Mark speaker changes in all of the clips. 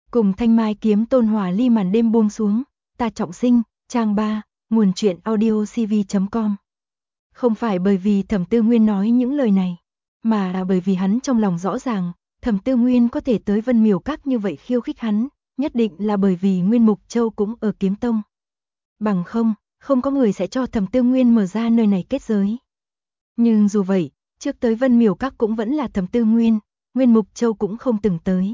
Speaker 1: Cùng Thanh Mai Kiếm Tôn Hỏa Ly màn đêm buông xuống, ta trọng sinh, trang 3, nguồn truyện audio cv.com. Không phải bởi vì Thẩm Tư Nguyên nói những lời này, mà là bởi vì hắn trong lòng rõ ràng, Thẩm Tư Nguyên có thể tới Vân Miểu Các như vậy khiêu khích hắn, nhất định là bởi vì Nguyên Mục Châu cũng ở Kiếm Tông. Bằng không có người sẽ cho Thẩm Tư Nguyên mở ra nơi này kết giới. Nhưng dù vậy, trước tới Vân Miểu Các cũng vẫn là Thẩm Tư Nguyên, Nguyên Mục Châu cũng không từng tới.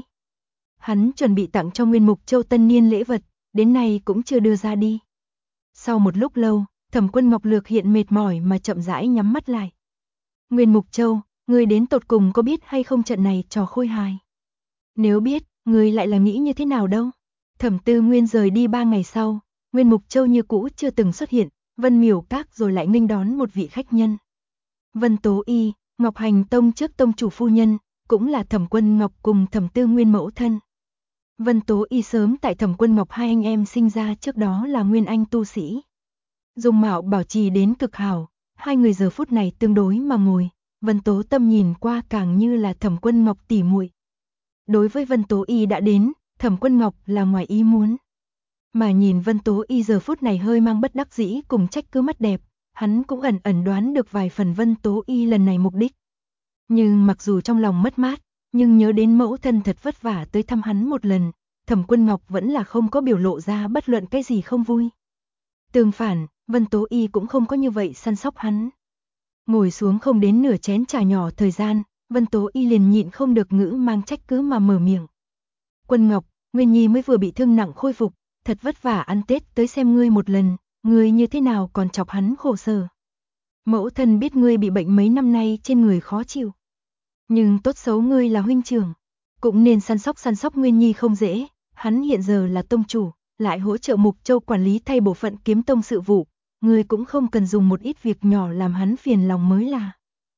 Speaker 1: Hắn chuẩn bị tặng cho Nguyên Mục Châu tân niên lễ vật, đến nay cũng chưa đưa ra đi. Sau một lúc lâu, Thẩm Quân Ngọc lược hiện mệt mỏi mà chậm rãi nhắm mắt lại. Nguyên Mục Châu, ngươi đến tột cùng có biết hay không trận này trò khôi hài? Nếu biết, ngươi lại là nghĩ như thế nào đâu? Thẩm Tư Nguyên rời đi 3 ngày sau, Nguyên Mục Châu như cũ chưa từng xuất hiện, Vân Miểu Các rồi lại nghênh đón một vị khách nhân. Vân Tố Y, Ngọc Hành Tông trước tông chủ phu nhân, cũng là Thẩm Quân Ngọc cùng Thẩm Tư Nguyên mẫu thân. Vân Tố Y sớm tại Thẩm Quân Ngọc hai anh em sinh ra trước đó là nguyên anh tu sĩ. Dung mạo bảo trì đến cực hảo, hai người giờ phút này tương đối mà ngồi, Vân Tố Tâm nhìn qua càng như là Thẩm Quân Ngọc tỉ muội. Đối với Vân Tố Y đã đến, Thẩm Quân Ngọc là ngoài ý muốn. Mà nhìn Vân Tố Y giờ phút này hơi mang bất đắc dĩ cùng trách cứ mắt đẹp, hắn cũng ẩn ẩn đoán được vài phần Vân Tố Y lần này mục đích. Nhưng mặc dù trong lòng mất mát, nhưng nhớ đến mẫu thân thật vất vả tới thăm hắn một lần, Thẩm Quân Ngọc vẫn là không có biểu lộ ra bất luận cái gì không vui. Tương phản, Vân Tố Y cũng không có như vậy săn sóc hắn. Ngồi xuống không đến nửa chén trà nhỏ thời gian, Vân Tố Y liền nhịn không được ngữ mang trách cứ mà mở miệng. Quân Ngọc, Nguyên Nhi mới vừa bị thương nặng khôi phục, thật vất vả ăn Tết tới xem ngươi một lần, ngươi như thế nào còn chọc hắn khổ sở. Mẫu thân biết ngươi bị bệnh mấy năm nay trên người khó chịu. Nhưng tốt xấu ngươi là huynh trưởng, cũng nên săn sóc Nguyên Nhi không dễ, hắn hiện giờ là tông chủ, lại hỗ trợ Mục Châu quản lý thay bộ phận Kiếm Tông sự vụ, ngươi cũng không cần dùng một ít việc nhỏ làm hắn phiền lòng mới là.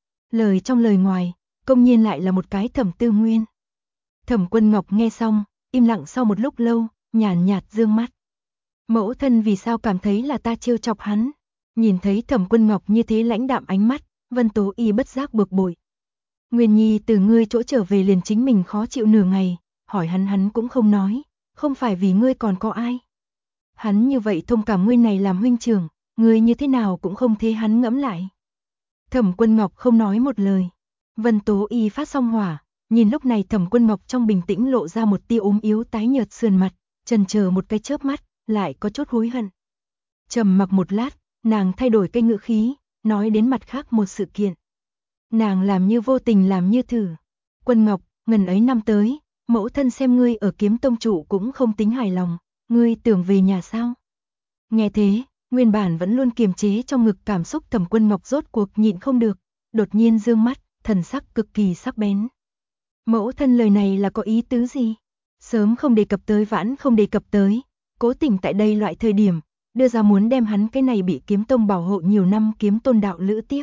Speaker 1: Lời trong lời ngoài, công nhiên lại là một cái Thẩm Tư Nguyên. Thẩm Quân Ngọc nghe xong, im lặng sau một lúc lâu, nhàn nhạt dương mắt. Mẫu thân vì sao cảm thấy là ta trêu chọc hắn? Nhìn thấy Thẩm Quân Ngọc như thế lãnh đạm ánh mắt, Vân Tố Y bất giác bực bội. Nguyên Nhi từ ngươi chỗ trở về liền chính mình khó chịu nửa ngày, hỏi hắn cũng không nói, không phải vì ngươi còn có ai. Hắn như vậy thông cảm ngươi này làm huynh trưởng, ngươi như thế nào cũng không thế hắn ngẫm lại. Thẩm Quân Ngọc không nói một lời. Vân Tố Y phát xong hỏa, nhìn lúc này Thẩm Quân Ngọc trong bình tĩnh lộ ra một tia ốm yếu tái nhợt sườn mặt, chần chờ một cái chớp mắt, lại có chút hối hận. Trầm mặc một lát, nàng thay đổi cái ngữ khí, nói đến mặt khác một sự kiện. Nàng làm như vô tình làm như thử. Quân Ngọc, ngần ấy năm tới, mẫu thân xem ngươi ở Kiếm Tông chủ cũng không tính hài lòng, ngươi tưởng về nhà sao? Nghe thế, nguyên bản vẫn luôn kiềm chế trong ngực cảm xúc Thẩm Quân Ngọc rốt cuộc nhịn không được, đột nhiên dương mắt, thần sắc cực kỳ sắc bén. Mẫu thân lời này là có ý tứ gì? Sớm không đề cập tới vãn không đề cập tới, cố tình tại đây loại thời điểm, đưa ra muốn đem hắn cái này bị Kiếm Tông bảo hộ nhiều năm Kiếm Tôn đạo lữ tiếp.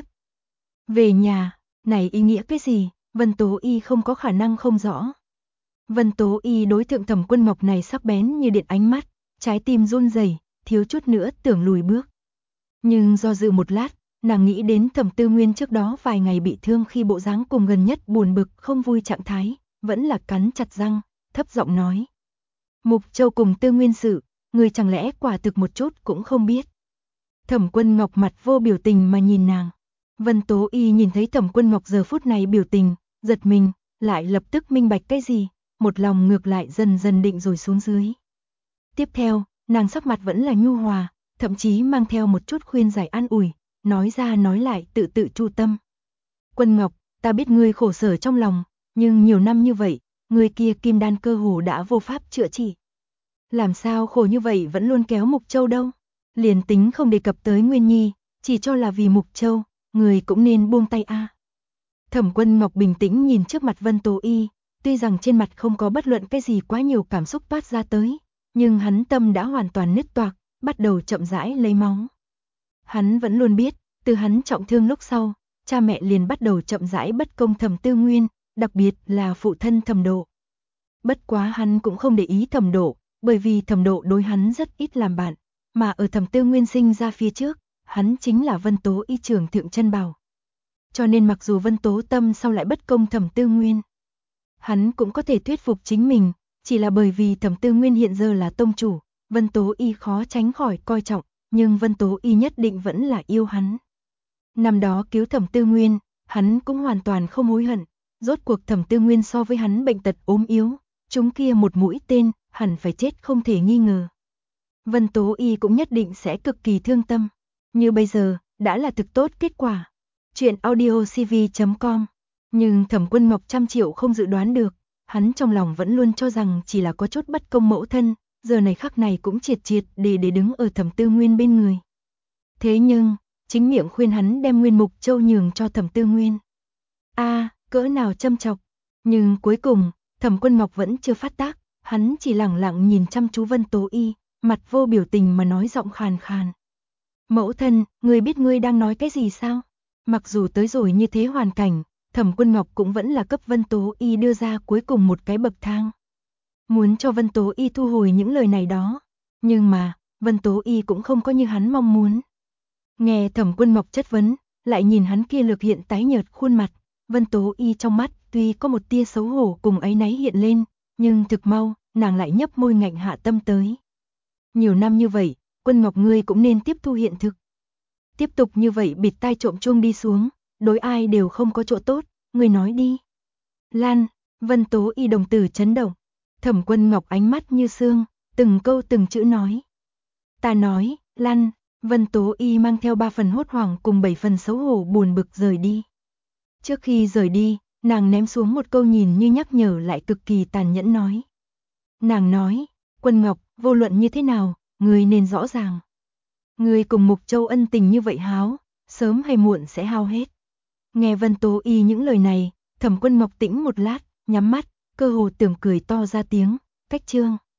Speaker 1: Về nhà, này ý nghĩa cái gì? Vân Tố Y không có khả năng không rõ. Vân Tố Y đối thượng Thẩm Quân Ngọc này sắc bén như điện ánh mắt, trái tim run rẩy, thiếu chút nữa tưởng lùi bước. Nhưng do dự một lát, nàng nghĩ đến Thẩm Tư Nguyên trước đó vài ngày bị thương khi bộ dáng cùng gần nhất buồn bực không vui trạng thái, vẫn là cắn chặt răng, thấp giọng nói. Mục Châu cùng Tư Nguyên sự, người chẳng lẽ quả thực một chút cũng không biết. Thẩm Quân Ngọc mặt vô biểu tình mà nhìn nàng. Vân Tố Y nhìn thấy Thẩm Quân Ngọc giờ phút này biểu tình, giật mình, lại lập tức minh bạch cái gì, một lòng ngược lại dần dần định rồi xuống dưới. Tiếp theo, nàng sắc mặt vẫn là nhu hòa, thậm chí mang theo một chút khuyên giải an ủi, nói ra nói lại tự tự chu tâm. Quân Ngọc, ta biết ngươi khổ sở trong lòng, nhưng nhiều năm như vậy, ngươi kia kim đan cơ hồ đã vô pháp chữa trị. Làm sao khổ như vậy vẫn luôn kéo Mục Châu đâu? Liền tính không đề cập tới Nguyên Nhi, chỉ cho là vì Mục Châu, người cũng nên buông tay a. Thẩm Quân Ngọc bình tĩnh nhìn trước mặt Vân Tố Y, tuy rằng trên mặt không có bất luận cái gì quá nhiều cảm xúc toát ra tới, nhưng hắn tâm đã hoàn toàn nứt toạc, bắt đầu chậm rãi lấy máu. Hắn vẫn luôn biết, từ hắn trọng thương lúc sau, cha mẹ liền bắt đầu chậm rãi bất công Thẩm Tư Nguyên, đặc biệt là phụ thân Thẩm Độ. Bất quá hắn cũng không để ý Thẩm Độ, bởi vì Thẩm Độ đối hắn rất ít làm bạn, mà ở Thẩm Tư Nguyên sinh ra phía trước, hắn chính là Vân Tố Y trưởng thượng chân bảo. Cho nên mặc dù Vân Tố Tâm sau lại bất công Thẩm Tư Nguyên, hắn cũng có thể thuyết phục chính mình, Chỉ là bởi vì Thẩm Tư Nguyên hiện giờ là tông chủ, Vân Tố Y khó tránh khỏi coi trọng, nhưng Vân Tố Y nhất định vẫn là yêu hắn. Năm đó cứu Thẩm Tư Nguyên, hắn cũng hoàn toàn không hối hận, rốt cuộc Thẩm Tư Nguyên so với hắn bệnh tật ốm yếu, chúng kia một mũi tên, hẳn phải chết không thể nghi ngờ. Vân Tố Y cũng nhất định sẽ cực kỳ thương tâm, như bây giờ, đã là thực tốt kết quả. Chuyện audiocv.com. Nhưng Thẩm Quân Ngọc trăm triệu không dự đoán được, hắn trong lòng vẫn luôn cho rằng chỉ là có chút bất công mẫu thân, giờ này khắc này cũng triệt triệt để đứng ở Thẩm Tư Nguyên bên người. Thế nhưng, chính miệng khuyên hắn đem Nguyên Mục Châu nhường cho Thẩm Tư Nguyên. Cỡ nào châm chọc. Nhưng cuối cùng, Thẩm Quân Ngọc vẫn chưa phát tác, hắn chỉ lẳng lặng nhìn chăm chú Vân Tố Y, mặt vô biểu tình mà nói giọng khàn khàn. Mẫu thân, ngươi biết ngươi đang nói cái gì sao? Mặc dù tới rồi như thế hoàn cảnh, Thẩm Quân Ngọc cũng vẫn là cấp Vân Tố Y đưa ra cuối cùng một cái bậc thang. Muốn cho Vân Tố Y thu hồi những lời này đó. Nhưng mà, Vân Tố Y cũng không có như hắn mong muốn. Nghe Thẩm Quân Ngọc chất vấn, lại nhìn hắn kia lược hiện tái nhợt khuôn mặt, Vân Tố Y trong mắt tuy có một tia xấu hổ cùng áy náy hiện lên, nhưng thực mau, nàng lại nhấp môi ngạnh hạ tâm tới. Nhiều năm như vậy, Quân Ngọc ngươi cũng nên tiếp thu hiện thực. Tiếp tục như vậy bịt tai trộm chuông đi xuống, đối ai đều không có chỗ tốt, ngươi nói đi. Lan, Vân Tố Y đồng tử chấn động, Thẩm Quân Ngọc ánh mắt như sương, từng câu từng chữ nói. Ta nói, Lan, Vân Tố Y mang theo 3 phần hốt hoảng cùng 7 phần xấu hổ buồn bực rời đi. Trước khi rời đi, nàng ném xuống một câu nhìn như nhắc nhở lại cực kỳ tàn nhẫn nói. Nàng nói, Quân Ngọc, vô luận như thế nào, ngươi nên rõ ràng. Ngươi cùng Mục Châu ân tình như vậy háo, sớm hay muộn sẽ hao hết. Nghe Vân Tố Y những lời này, Thẩm Quân Ngọc tĩnh một lát, nhắm mắt, cơ hồ tưởng cười to ra tiếng, cách chương.